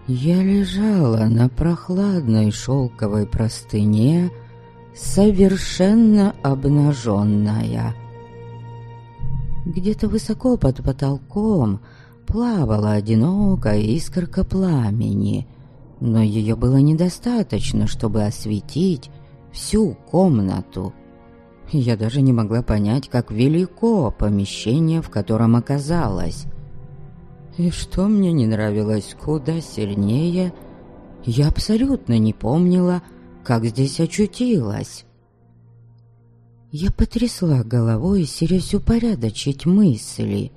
Я лежала на прохладной шелковой простыне, совершенно обнаженная. Где-то высоко под потолком плавала одинокая искорка пламени, но ее было недостаточно, чтобы осветить всю комнату. Я даже не могла понять, как велико помещение, в котором оказалась. И что мне не нравилось куда сильнее, я абсолютно не помнила, как здесь очутилась. Я потрясла головой, силясь упорядочить мысли.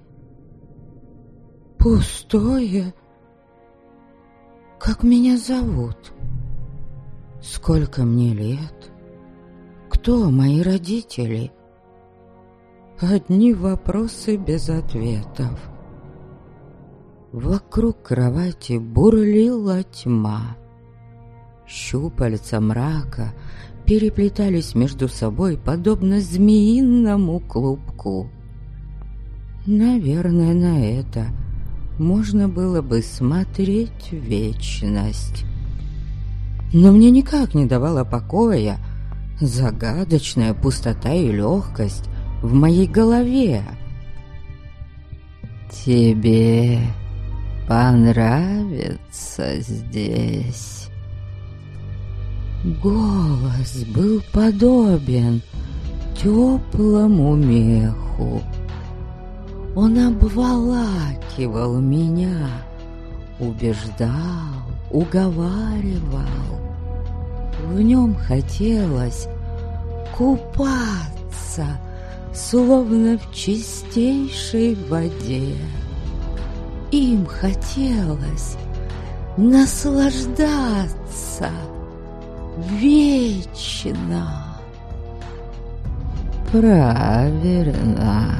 Пустое. Как меня зовут? Сколько мне лет? Кто мои родители? Одни вопросы без ответов. Вокруг кровати бурлила тьма. Щупальца мрака переплетались между собой, подобно змеиному клубку. Наверное, на это можно было бы смотреть вечность. Но мне никак не давала покоя загадочная пустота и легкость в моей голове. «Тебе понравится здесь». Голос был подобен теплому меху. Он обволакивал меня, убеждал, уговаривал. В нем хотелось купаться, словно в чистейшей воде. Им хотелось наслаждаться вечно. Правильно,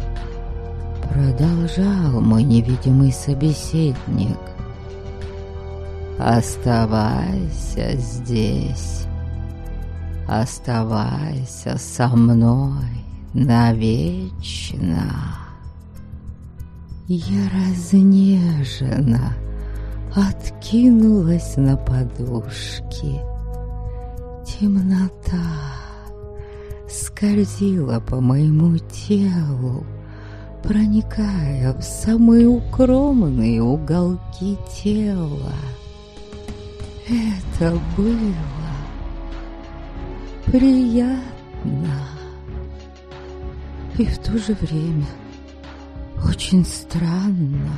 продолжал мой невидимый собеседник. Оставайся здесь. Оставайся со мной навечно. Я разнеженно откинулась на подушки. Темнота скользила по моему телу, проникая в самые укромные уголки тела. Это было приятно и в то же время очень странно.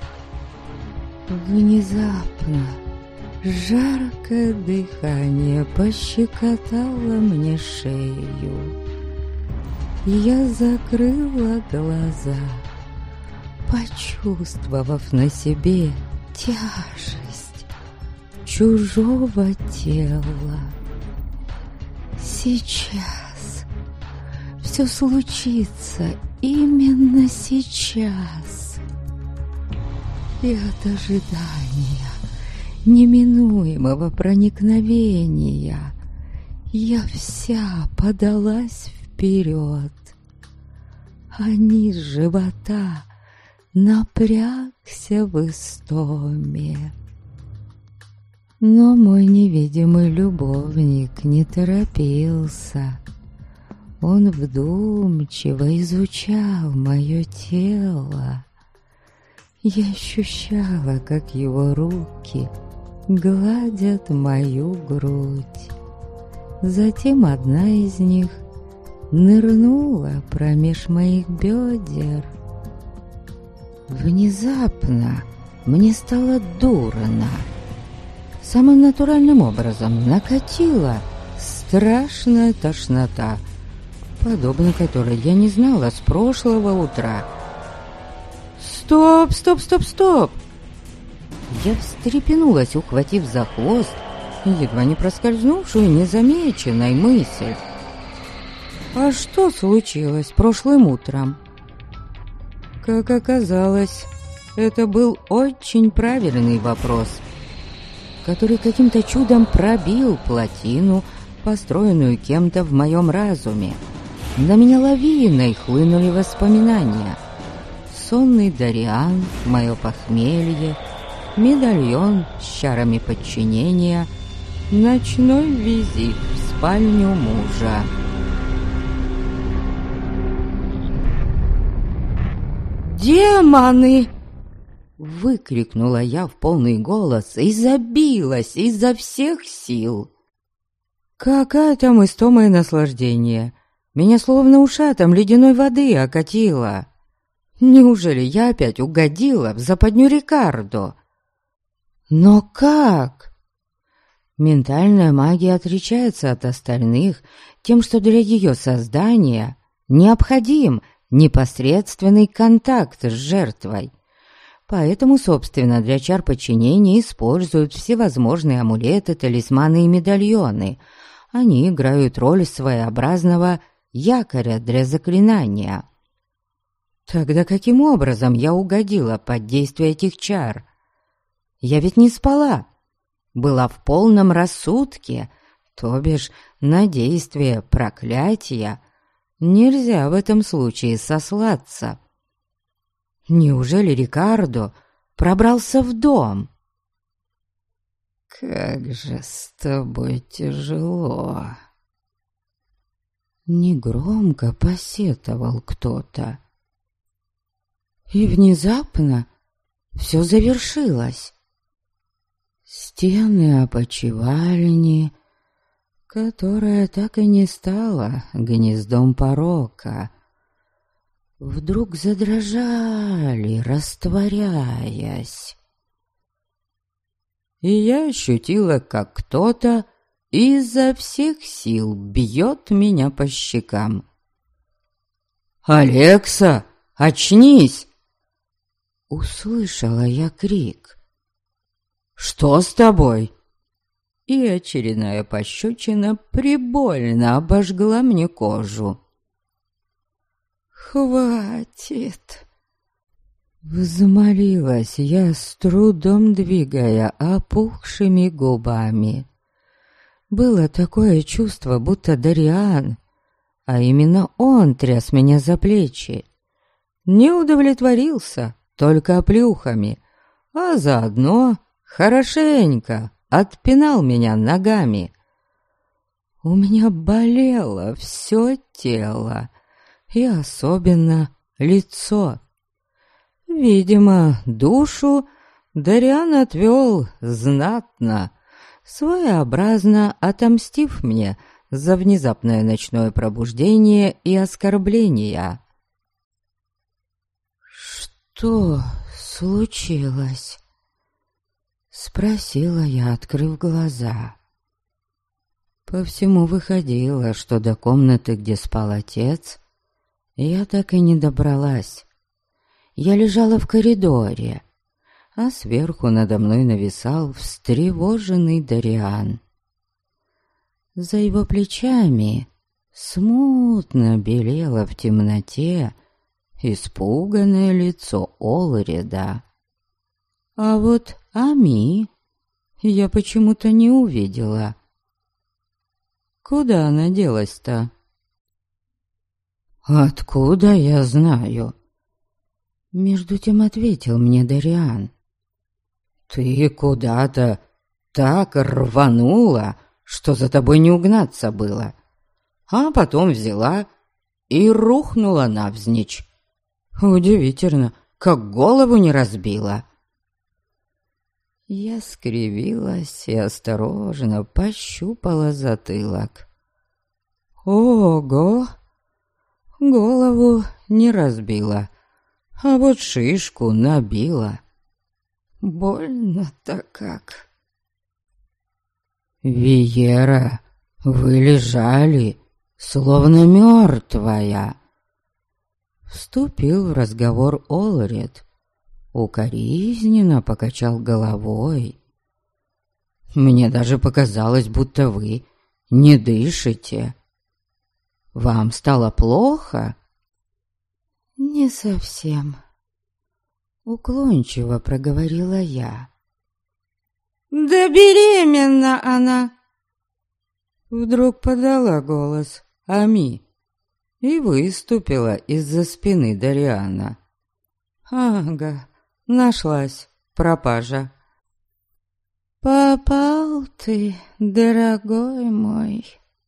Внезапно жаркое дыхание пощекотало мне шею. Я закрыла глаза, почувствовав на себе тяжесть чужого тела. Сейчас все случится именно сейчас. И от ожидания неминуемого проникновения я вся подалась вперед, а низ живота напрягся в истоме. Но мой невидимый любовник не торопился. Он вдумчиво изучал мое тело. Я ощущала, как его руки гладят мою грудь. Затем одна из них нырнула промеж моих бедер. Внезапно мне стало дурно. Самым натуральным образом накатила страшная тошнота, подобно которой я не знала с прошлого утра. «Стоп, стоп, стоп, стоп!» Я встрепенулась, ухватив за хвост едва не проскользнувшую незамеченной мысль. А что случилось прошлым утром? Как оказалось, это был очень правильный вопрос, который каким-то чудом пробил плотину, построенную кем-то в моем разуме. На меня лавиной хлынули воспоминания. Сонный Дариан, мое похмелье, медальон с чарами подчинения, ночной визит в спальню мужа. «Демоны!» — выкрикнула я в полный голос и забилась изо всех сил. Какая там истома и наслаждение! Меня словно ушатом ледяной воды окатило. Неужели я опять угодила в западню Рикардо? Но как? Ментальная магия отличается от остальных тем, что для ее создания необходим непосредственный контакт с жертвой. Поэтому, собственно, для чар подчинения используют всевозможные амулеты, талисманы и медальоны. Они играют роль своеобразного якоря для заклинания. Тогда каким образом я угодила под действие этих чар? Я ведь не спала, была в полном рассудке, то бишь на действие проклятия нельзя в этом случае сослаться. Неужели Рикардо пробрался в дом? «Как же с тобой тяжело!» Негромко посетовал кто-то. И внезапно все завершилось. Стены опочивальни, которая так и не стала гнездом порока, вдруг задрожали, растворяясь. И я ощутила, как кто-то изо всех сил бьет меня по щекам. «Алекса, очнись!» Услышала я крик. «Что с тобой?» И очередная пощечина прибольно обожгла мне кожу. «Хватит!» Взмолилась я, с трудом двигая опухшими губами. Было такое чувство, будто Дариан, а именно он тряс меня за плечи, не удовлетворился только оплюхами, а заодно хорошенько отпинал меня ногами. У меня болело все тело, и особенно лицо. Видимо, душу Дариан отвел знатно, своеобразно отомстив мне за внезапное ночное пробуждение и оскорбления. «Что случилось?» — спросила я, открыв глаза. По всему выходило, что до комнаты, где спал отец, я так и не добралась. Я лежала в коридоре, а сверху надо мной нависал встревоженный Дариан. За его плечами смутно белело в темноте испуганное лицо Олреда. А вот Ами я почему-то не увидела. Куда она делась-то? «Откуда я знаю?» Между тем ответил мне Дариан. «Ты куда-то так рванула, что за тобой не угнаться было, а потом взяла и рухнула навзничь. Удивительно, как голову не разбила». Я скривилась и осторожно пощупала затылок. Ого! Голову не разбила, а вот шишку набила. Больно-то как. «Виера, вы лежали, словно мертвая!» Вступил в разговор Олред. Укоризненно покачал головой. «Мне даже показалось, будто вы не дышите. Вам стало плохо?» «Не совсем», — уклончиво проговорила я. «Да беременна она!» Вдруг подала голос Ами и выступила из-за спины Дариана. «Ага, нашлась пропажа. «Попал ты, дорогой мой!»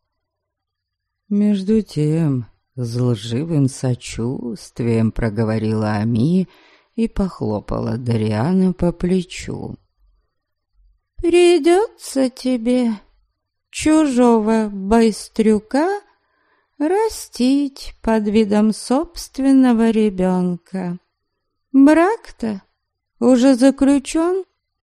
Между тем, с лживым сочувствием проговорила Ами и похлопала Дариана по плечу. «Придется тебе чужого байстрюка растить под видом собственного ребенка. Брак-то уже заключен?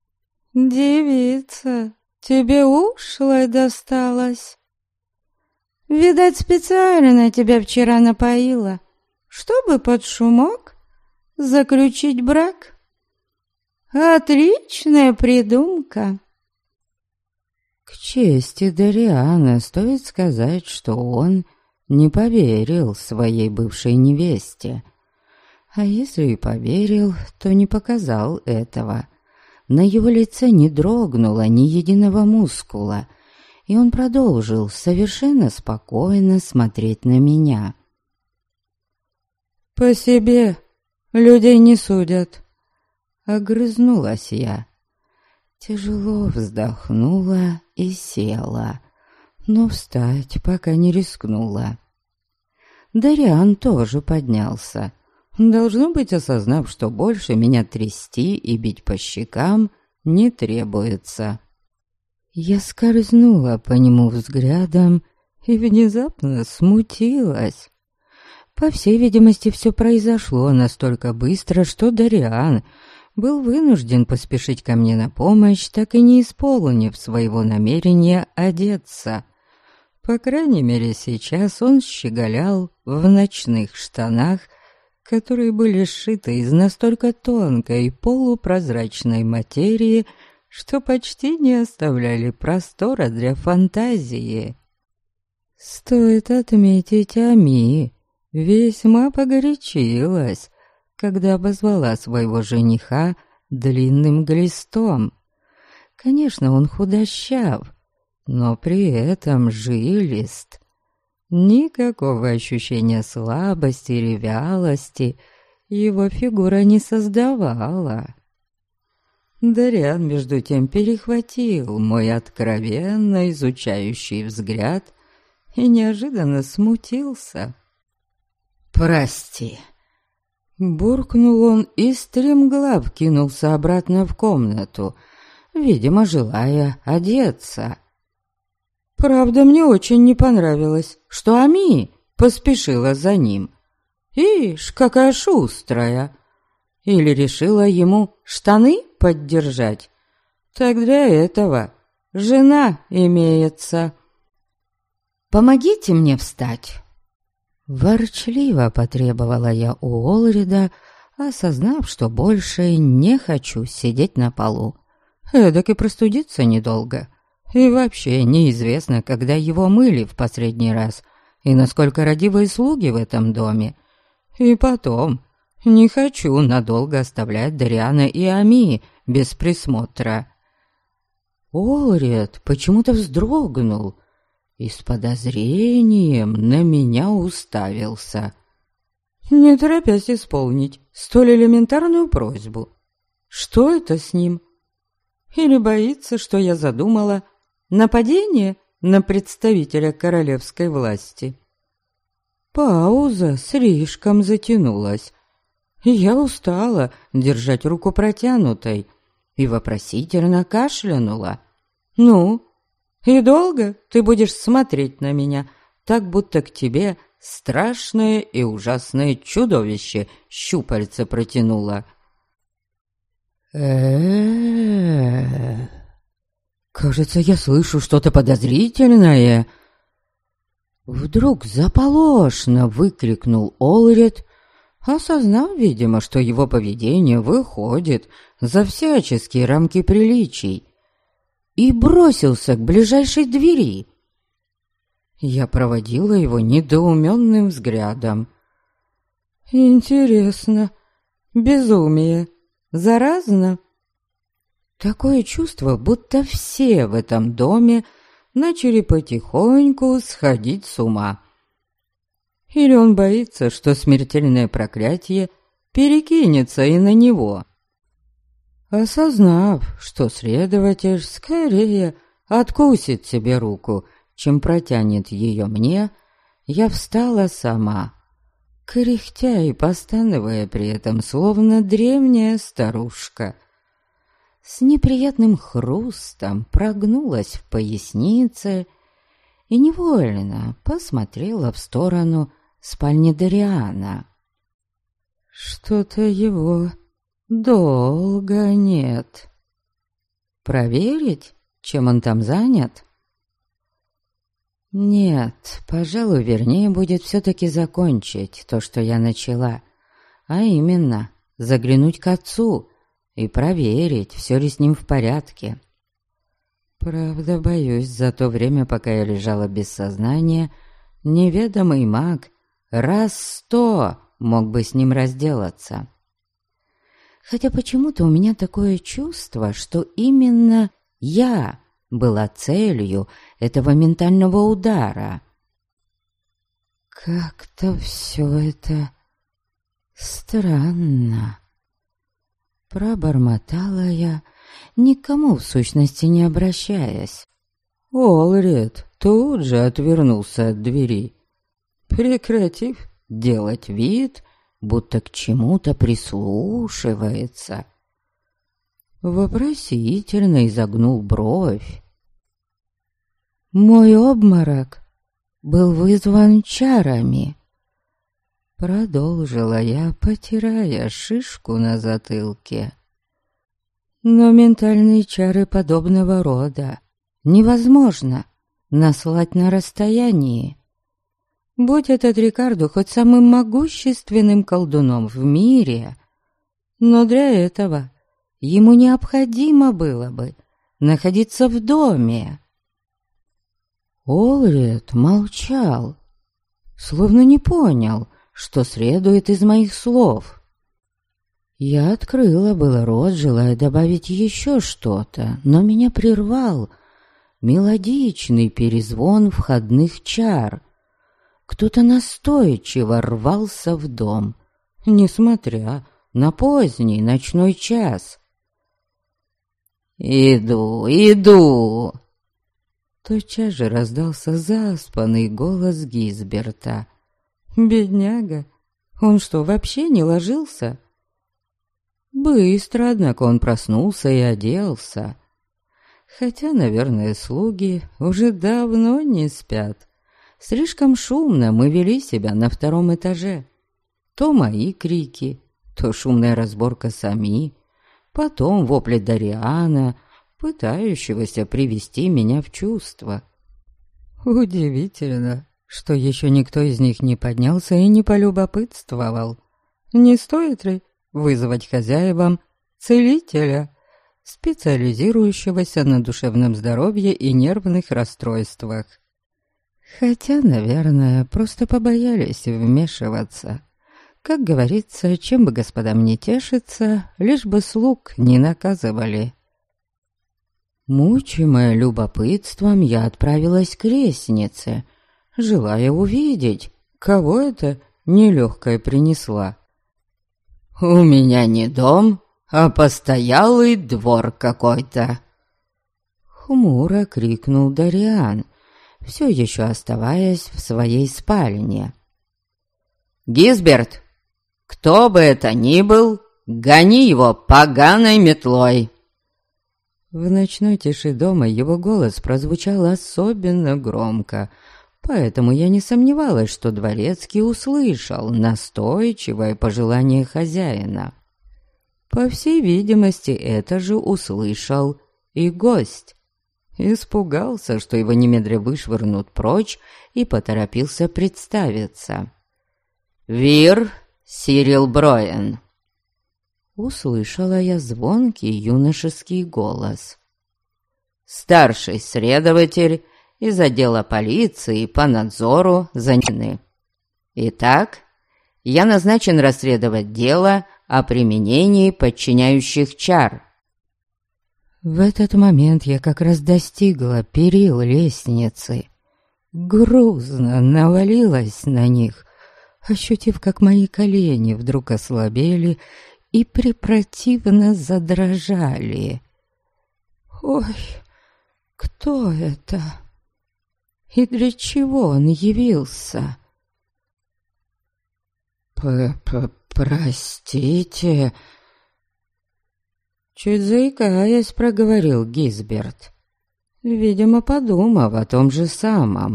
Девица, тебе ушлая досталась. Видать, специально тебя вчера напоила, чтобы под шумок заключить брак. Отличная придумка». К чести Дариана стоит сказать, что он не поверил своей бывшей невесте. А если и поверил, то не показал этого. На его лице не дрогнуло ни единого мускула, и он продолжил совершенно спокойно смотреть на меня. «По себе людей не судят», — огрызнулась я. Тяжело вздохнула и села, но встать пока не рискнула. Дариан тоже поднялся, должно быть, осознав, что больше меня трясти и бить по щекам не требуется. Я скользнула по нему взглядом и внезапно смутилась. По всей видимости, все произошло настолько быстро, что Дариан был вынужден поспешить ко мне на помощь, так и не исполнив своего намерения одеться. По крайней мере, сейчас он щеголял в ночных штанах, которые были сшиты из настолько тонкой полупрозрачной материи, что почти не оставляли простора для фантазии. Стоит отметить, Ами весьма погорячилась, когда обозвала своего жениха длинным глистом. Конечно, он худощав, но при этом жилист. Никакого ощущения слабости или вялости его фигура не создавала. Дариан, между тем, перехватил мой откровенно изучающий взгляд и неожиданно смутился. «Прости», — буркнул он и стремглав кинулся обратно в комнату, видимо, желая одеться. Правда, мне очень не понравилось, что Ами поспешила за ним. Ишь, какая шустрая! Или решила ему штаны поддержать? Так для этого жена имеется. «Помогите мне встать!» Ворчливо потребовала я у Олрида, осознав, что больше не хочу сидеть на полу. Эдак и простудиться недолго. И вообще неизвестно, когда его мыли в последний раз, и насколько родивые слуги в этом доме. И потом, не хочу надолго оставлять Дариана и Ами без присмотра. Олрид почему-то вздрогнул и с подозрением на меня уставился, не торопясь исполнить столь элементарную просьбу. Что это с ним? Или боится, что я задумала нападение на представителя королевской власти? Пауза слишком затянулась. Я устала держать руку протянутой и вопросительно кашлянула. «Ну, и долго ты будешь смотреть на меня, так будто к тебе страшное и ужасное чудовище щупальца протянуло?» Кажется, я слышу что-то подозрительное. Вдруг заполошно выкрикнул Олрид, осознав, видимо, что его поведение выходит за всяческие рамки приличий, и бросился к ближайшей двери. Я проводила его недоуменным взглядом. Интересно, безумие заразно? Такое чувство, будто все в этом доме начали потихоньку сходить с ума. Или он боится, что смертельное проклятие перекинется и на него. Осознав, что следователь скорее откусит себе руку, чем протянет ее мне, я встала сама, кряхтя и постановая при этом, словно древняя старушка. С неприятным хрустом прогнулась в пояснице и невольно посмотрела в сторону спальни Дариана. Что-то его долго нет. Проверить, чем он там занят? Нет, пожалуй, вернее будет все-таки закончить то, что я начала, а именно заглянуть к отцу и проверить, все ли с ним в порядке. Правда, боюсь, за то время, пока я лежала без сознания, неведомый маг раз 100 мог бы с ним разделаться. Хотя почему-то у меня такое чувство, что именно я была целью этого ментального удара. Как-то все это странно. Пробормотала я, никому в сущности не обращаясь. Олред тут же отвернулся от двери, прекратив делать вид, будто к чему-то прислушивается. Вопросительно изогнул бровь. Мой обморок был вызван чарами. Продолжила я, потирая шишку на затылке. Но ментальные чары подобного рода невозможно наслать на расстоянии. Будь этот Рикардо хоть самым могущественным колдуном в мире, но для этого ему необходимо было бы находиться в доме. Олред молчал, словно не понял, что следует из моих слов. Я открыла было рот, желая добавить еще что-то, но меня прервал мелодичный перезвон входных чар. Кто-то настойчиво рвался в дом, несмотря на поздний ночной час. «Иду, иду!» Тотчас же раздался заспанный голос Гизберта. «Бедняга! Он что, вообще не ложился?» Быстро, однако, он проснулся и оделся. Хотя, наверное, слуги уже давно не спят. Слишком шумно мы вели себя на втором этаже. То мои крики, то шумная разборка Сами, потом вопли Дариана, пытающегося привести меня в чувство. Удивительно, что еще никто из них не поднялся и не полюбопытствовал. Не стоит ли вызвать хозяевам целителя, специализирующегося на душевном здоровье и нервных расстройствах? Хотя, наверное, просто побоялись вмешиваться. Как говорится, чем бы господам не тешиться, лишь бы слуг не наказывали. Мучимая любопытством, я отправилась к лестнице, желая увидеть, кого это нелегкая принесла. «У меня не дом, а постоялый двор какой-то!» Хмуро крикнул Дариан, все еще оставаясь в своей спальне. «Гизберт, кто бы это ни был, гони его поганой метлой!» В ночной тиши дома его голос прозвучал особенно громко, поэтому я не сомневалась, что дворецкий услышал настойчивое пожелание хозяина. По всей видимости, это же услышал и гость. Испугался, что его немедля вышвырнут прочь, и поторопился представиться. «Вир Сирил Броен». Услышала я звонкий юношеский голос. «Старший следователь из отдела полиции по надзору за ними. Итак, я назначен расследовать дело о применении подчиняющих чар». В этот момент я как раз достигла перил лестницы, грузно навалилась на них, ощутив, как мои колени вдруг ослабели и препротивно задрожали. «Ой, кто это? И для чего он явился?» «Простите...» Чуть заикаясь, проговорил Гизберт, видимо, подумав о том же самом.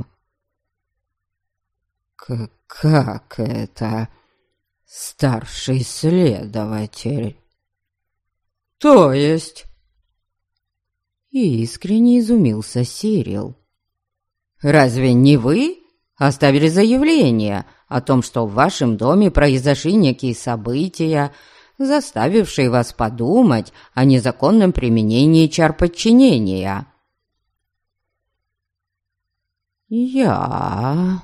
«Как это, старший следователь?» «То есть?» И искренне изумился Сирил. «Разве не вы оставили заявление о том, что в вашем доме произошли некие события, заставившие вас подумать о незаконном применении чар подчинения?» «Я...»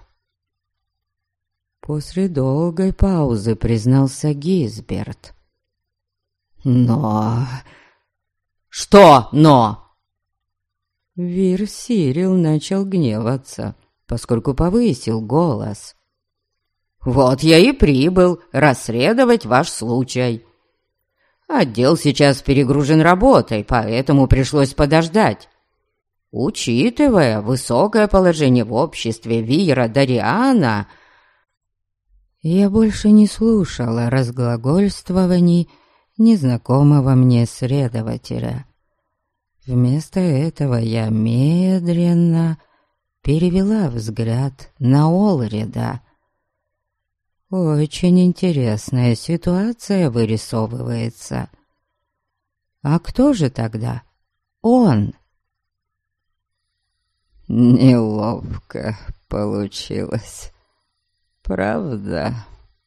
После долгой паузы признался Гизберт. «Но...» «Что «но»?» Вир Сирил начал гневаться, поскольку повысил голос. «Вот я и прибыл расследовать ваш случай. Отдел сейчас перегружен работой, поэтому пришлось подождать. Учитывая высокое положение в обществе Вира Дариана...» Я больше не слушала разглагольствований незнакомого мне следователя. Вместо этого я медленно перевела взгляд на Олрида. Очень интересная ситуация вырисовывается. А кто же тогда он? Неловко получилось, правда?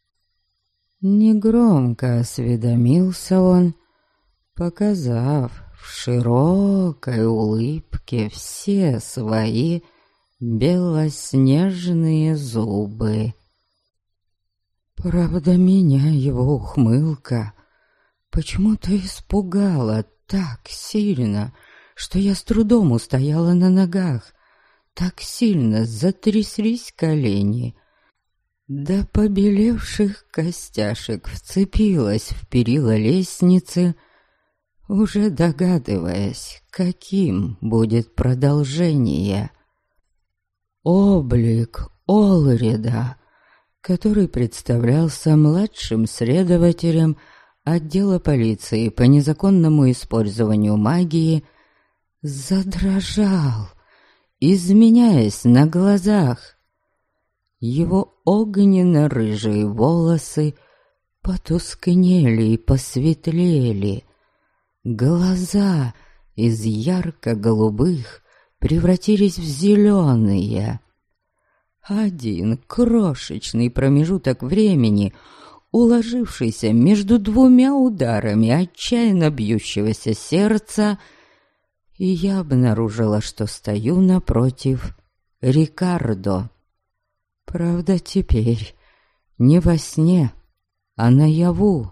Негромко осведомился он, показав в широкой улыбке все свои белоснежные зубы. Правда, меня его ухмылка почему-то испугала так сильно, что я с трудом устояла на ногах. Так сильно затряслись колени. До побелевших костяшек вцепилась в перила лестницы, уже догадываясь, каким будет продолжение. Облик Олрида, который представлялся младшим следователем отдела полиции по незаконному использованию магии, задрожал, изменяясь на глазах. Его огненно-рыжие волосы потускнели и посветлели. Глаза из ярко-голубых превратились в зеленые. Один крошечный промежуток времени, уложившийся между двумя ударами отчаянно бьющегося сердца, и я обнаружила, что стою напротив Рикардо. Правда, теперь не во сне, а наяву.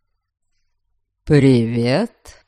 «Привет!»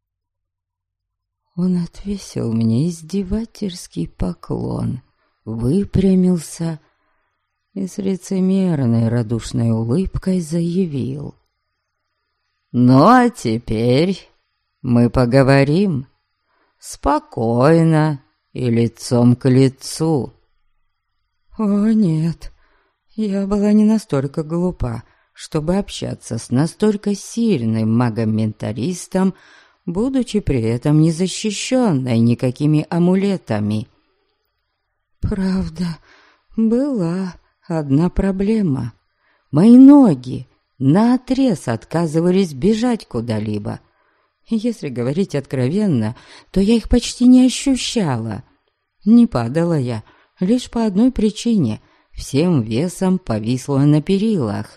Он отвесил мне издевательский поклон, выпрямился и с лицемерной радушной улыбкой заявил: «Ну а теперь мы поговорим спокойно и лицом к лицу». О нет, я была не настолько глупа, чтобы общаться с настолько сильным магом-менталистом, будучи при этом не защищенной никакими амулетами. Правда, была одна проблема. Мои ноги наотрез отказывались бежать куда-либо. Если говорить откровенно, то я их почти не ощущала. Не падала я лишь по одной причине — всем весом повисла на перилах.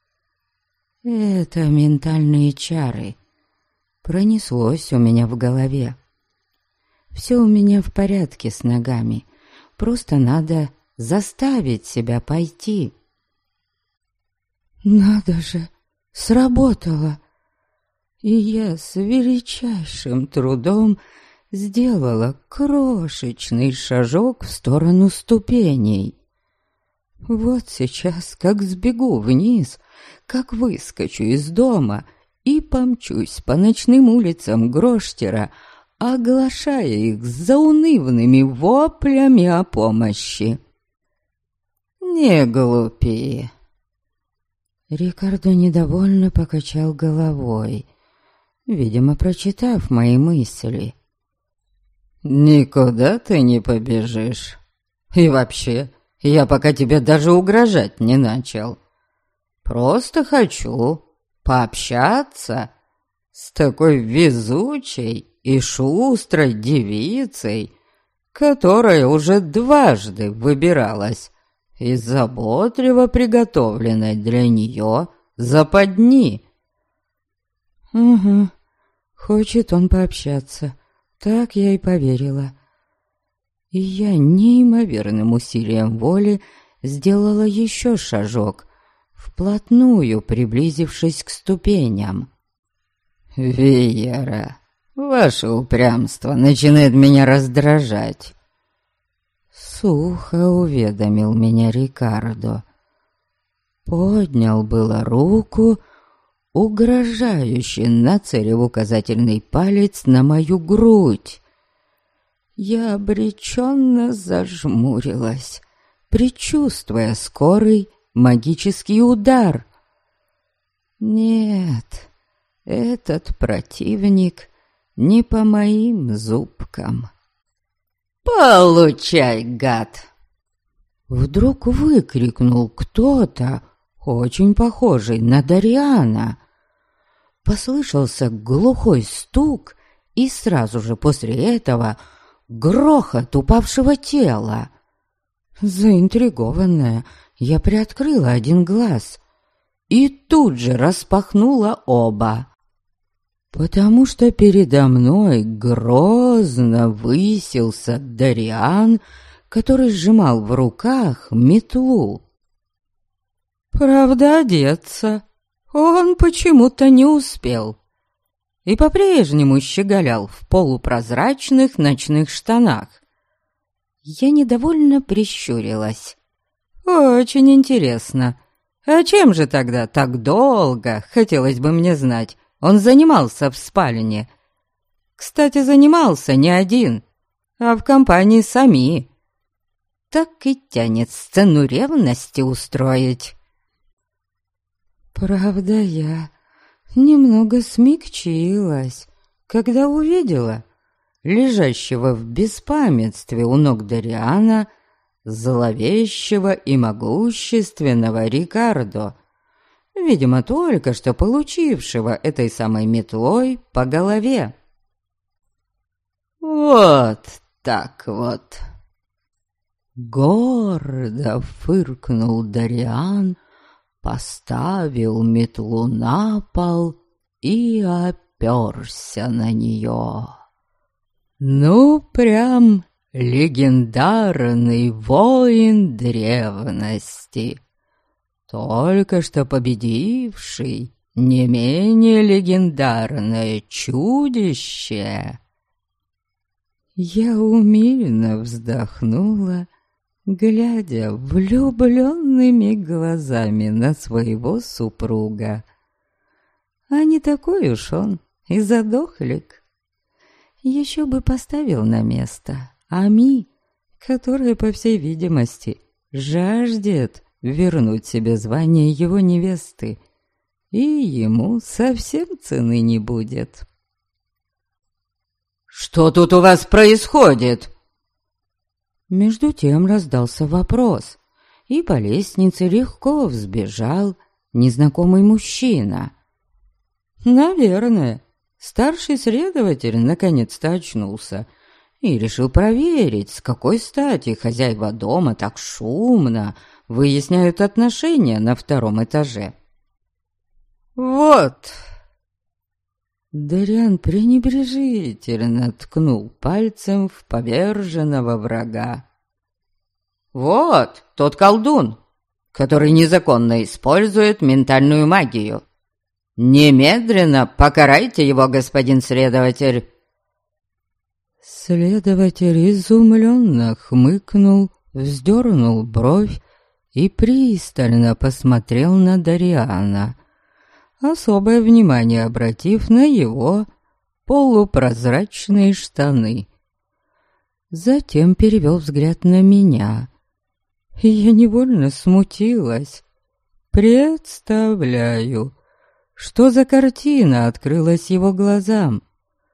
Это ментальные чары. Пронеслось у меня в голове. Все у меня в порядке с ногами. Просто надо заставить себя пойти. Надо же, сработало. И я с величайшим трудом сделала крошечный шажок в сторону ступеней. Вот сейчас, как сбегу вниз, как выскочу из дома и помчусь по ночным улицам Гроштера, оглашая их заунывными воплями о помощи. «Не глупи!» Рикардо недовольно покачал головой, видимо, прочитав мои мысли. «Никуда ты не побежишь. И вообще, я пока тебе даже угрожать не начал. Просто хочу пообщаться с такой везучей и шустрой девицей, которая уже дважды выбиралась из заботливо приготовленной для нее западни». «Угу, хочет он пообщаться, так я и поверила». И я неимоверным усилием воли сделала еще шажок, вплотную приблизившись к ступеням. «Виера, ваше упрямство начинает меня раздражать», — сухо уведомил меня Рикардо. Поднял было руку, угрожающе нацелив указательный палец на мою грудь. Я обреченно зажмурилась, предчувствуя скорый магический удар. Нет, этот противник не по моим зубкам. «Получай, гад!» Вдруг выкрикнул кто-то, очень похожий на Дариана. Послышался глухой стук, и сразу же после этого грохот упавшего тела. Заинтригованная, я приоткрыла один глаз и тут же распахнула оба, потому что передо мной грозно высился Дариан, который сжимал в руках метлу. Правда, одеться он почему-то не успел и по-прежнему щеголял в полупрозрачных ночных штанах. Я недовольно прищурилась. «Очень интересно. А чем же тогда так долго, хотелось бы мне знать, он занимался в спальне? Кстати, занимался не один, а в компании Сами. Так и тянет сцену ревности устроить». Правда, я немного смягчилась, когда увидела лежащего в беспамятстве у ног Дариана зловещего и могущественного Рикардо, видимо, только что получившего этой самой метлой по голове. «Вот так вот!» Гордо фыркнул Дариан, поставил метлу на пол и оперся на нее. Ну, прям легендарный воин древности, только что победивший не менее легендарное чудище. Я умильно вздохнула, глядя влюбленными глазами на своего супруга. А не такой уж он и задохлик. Еще бы поставил на место Ами, которая, по всей видимости, жаждет вернуть себе звание его невесты, и ему совсем цены не будет. «Что тут у вас происходит?» Между тем раздался вопрос, и по лестнице легко взбежал незнакомый мужчина. Наверное, старший следователь наконец-то очнулся и решил проверить, с какой стати хозяева дома так шумно выясняют отношения на втором этаже. «Вот!» Дариан пренебрежительно ткнул пальцем в поверженного врага. «Вот тот колдун, который незаконно использует ментальную магию. Немедленно покарайте его, господин следователь!» Следователь изумленно хмыкнул, вздернул бровь и пристально посмотрел на Дариана, особое внимание обратив на его полупрозрачные штаны. Затем перевел взгляд на меня, и я невольно смутилась. Представляю, что за картина открылась его глазам.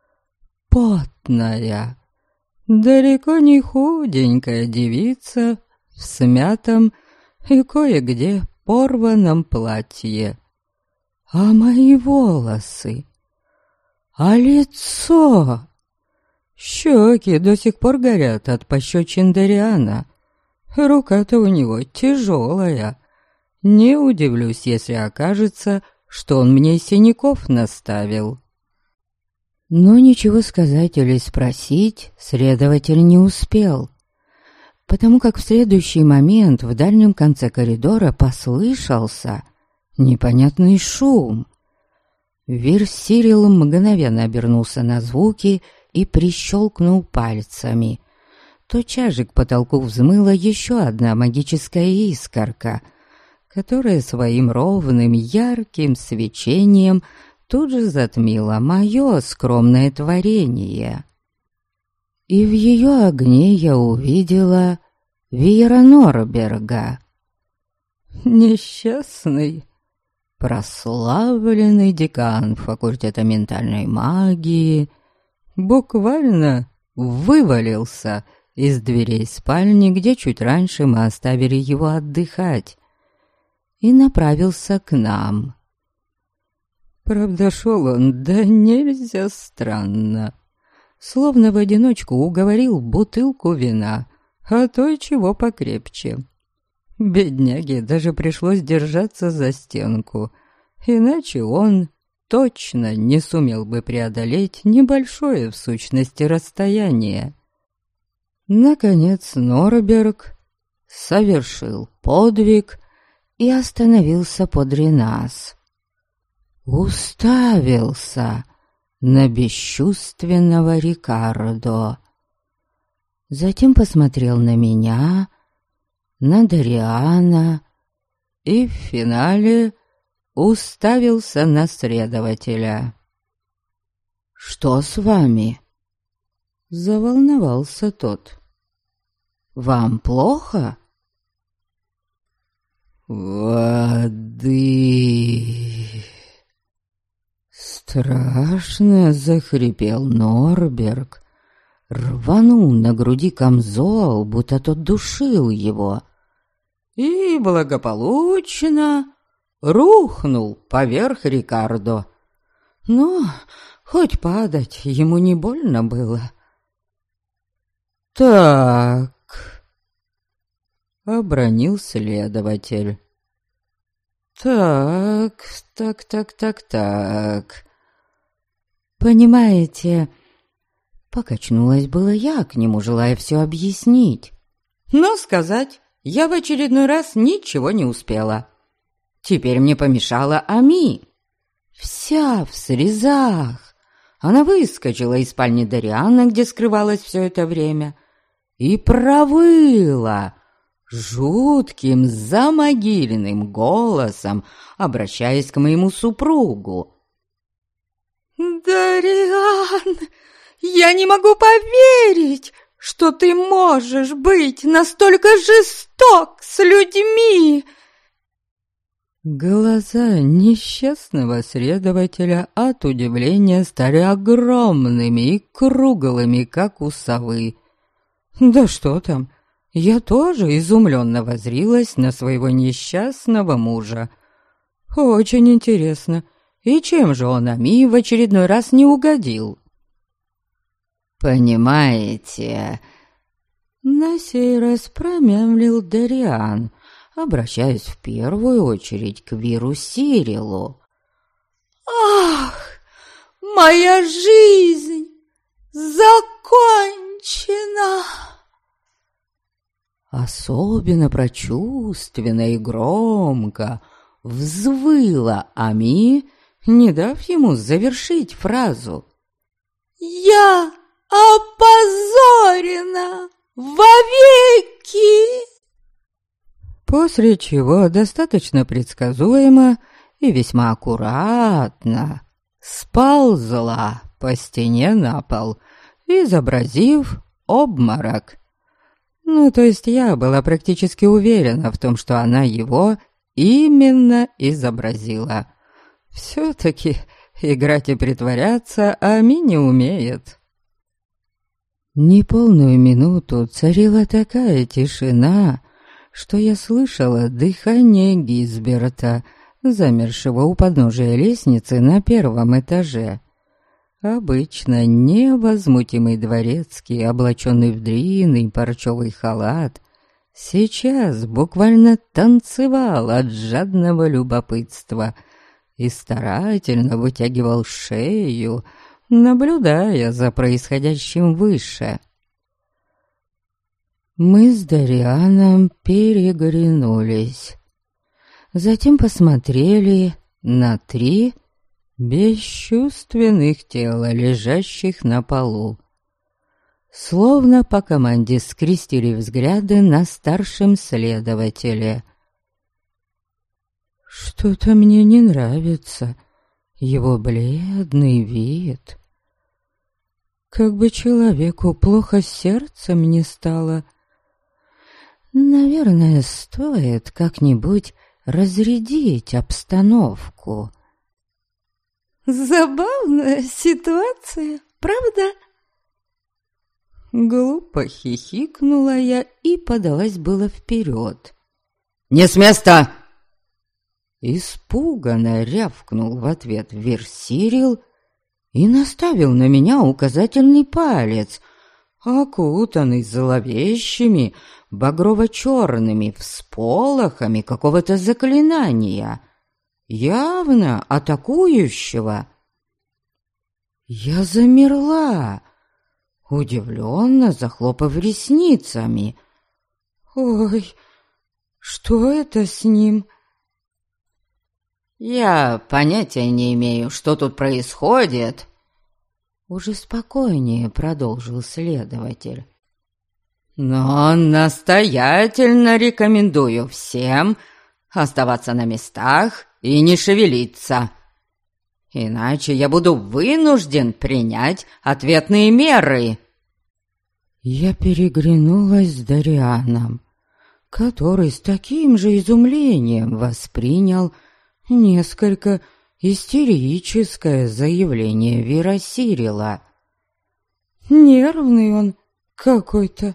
Потная, далеко не худенькая девица в смятом и кое-где порванном платье. А мои волосы, а лицо... Щеки до сих пор горят от пощечин Дариана. Рука-то у него тяжелая. Не удивлюсь, если окажется, что он мне синяков наставил. Но ничего сказать или спросить следователь не успел, потому как в следующий момент в дальнем конце коридора послышался непонятный шум. Версилил мгновенно обернулся на звуки и прищелкнул пальцами. Тотчас же к потолку взмыла еще одна магическая искорка, которая своим ровным ярким свечением тут же затмила мое скромное творение. И в ее огне я увидела Вейра Норберга. Несчастный, прославленный декан факультета ментальной магии буквально вывалился из дверей спальни, где чуть раньше мы оставили его отдыхать, и направился к нам. Правда, шел он да нельзя странно, словно в одиночку уговорил бутылку вина, а то и чего покрепче. Бедняге даже пришлось держаться за стенку, иначе он точно не сумел бы преодолеть небольшое в сущности расстояние. Наконец Норберг совершил подвиг и остановился подле нас. Уставился на бесчувственного Рикардо. Затем посмотрел на меня, на Дариана и в финале уставился на следователя. «Что с вами?» — заволновался тот. «Вам плохо?» «Воды!» Страшно захрипел Норберг, рванул на груди камзол, будто тот душил его, и благополучно рухнул поверх Рикардо. Но хоть падать ему не больно было. «Так», — обронил следователь. «Так. Понимаете...» Покачнулась было я к нему, желая все объяснить. Но сказать я в очередной раз ничего не успела. Теперь мне помешала Ами. Вся в слезах. Она выскочила из спальни Дариана, где скрывалась все это время, и провыла жутким замогильным голосом, обращаясь к моему супругу. «Дариан, я не могу поверить, что ты можешь быть настолько жесток с людьми!» Глаза несчастного следователя от удивления стали огромными и круглыми, как у совы. Да что там, я тоже изумленно воззрилась на своего несчастного мужа. Очень интересно, и чем же он Ами в очередной раз не угодил? «Понимаете...» На сей раз промямлил Дариан, обращаясь в первую очередь к Виру Сирилу. «Ах, моя жизнь закончена!» Особенно прочувственно и громко взвыла Ами, не дав ему завершить фразу. «Я опозорена вовеки!» После чего достаточно предсказуемо и весьма аккуратно сползла по стене на пол, изобразив обморок. Ну, то есть я была практически уверена в том, что она его именно изобразила. Все-таки играть и притворяться Ами не умеет. Неполную минуту царила такая тишина, что я слышала дыхание Гизберта, замершего у подножия лестницы на первом этаже. Обычно невозмутимый дворецкий, облаченный в длинный парчевый халат, сейчас буквально танцевал от жадного любопытства и старательно вытягивал шею, наблюдая за происходящим выше. Мы с Дарианом переглянулись. Затем посмотрели на 3 бесчувственных тела, лежащих на полу. Словно по команде скрестили взгляды на старшем следователе. Что-то мне не нравится его бледный вид. Как бы человеку плохо с сердцем не стало. Наверное, стоит как-нибудь разрядить обстановку. Забавная ситуация, правда? Глупо хихикнула я и подалась было вперед. «Не с места!» Испуганно рявкнул в ответ Версирил и наставил на меня указательный палец, окутанный зловещими багрово-черными всполохами какого-то заклинания, явно атакующего. Я замерла, удивленно захлопав ресницами. «Ой, что это с ним?» «Я понятия не имею, что тут происходит», — уже спокойнее продолжил следователь. «Но настоятельно рекомендую всем оставаться на местах и не шевелиться, иначе я буду вынужден принять ответные меры». Я переглянулась с Дарианом, который с таким же изумлением воспринял несколько истерическое заявление Версирила. Нервный он какой-то.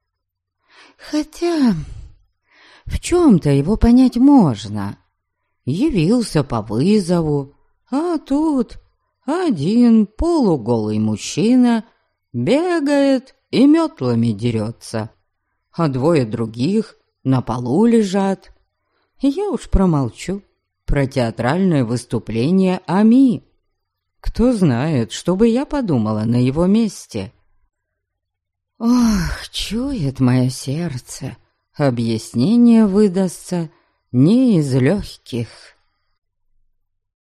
Хотя в чем-то его понять можно. Явился по вызову, а тут один полуголый мужчина бегает и метлами дерется, а 2 других на полу лежат. Я уж промолчу про театральное выступление Ами. Кто знает, что бы я подумала на его месте. Ох, чует мое сердце, объяснение выдастся не из легких.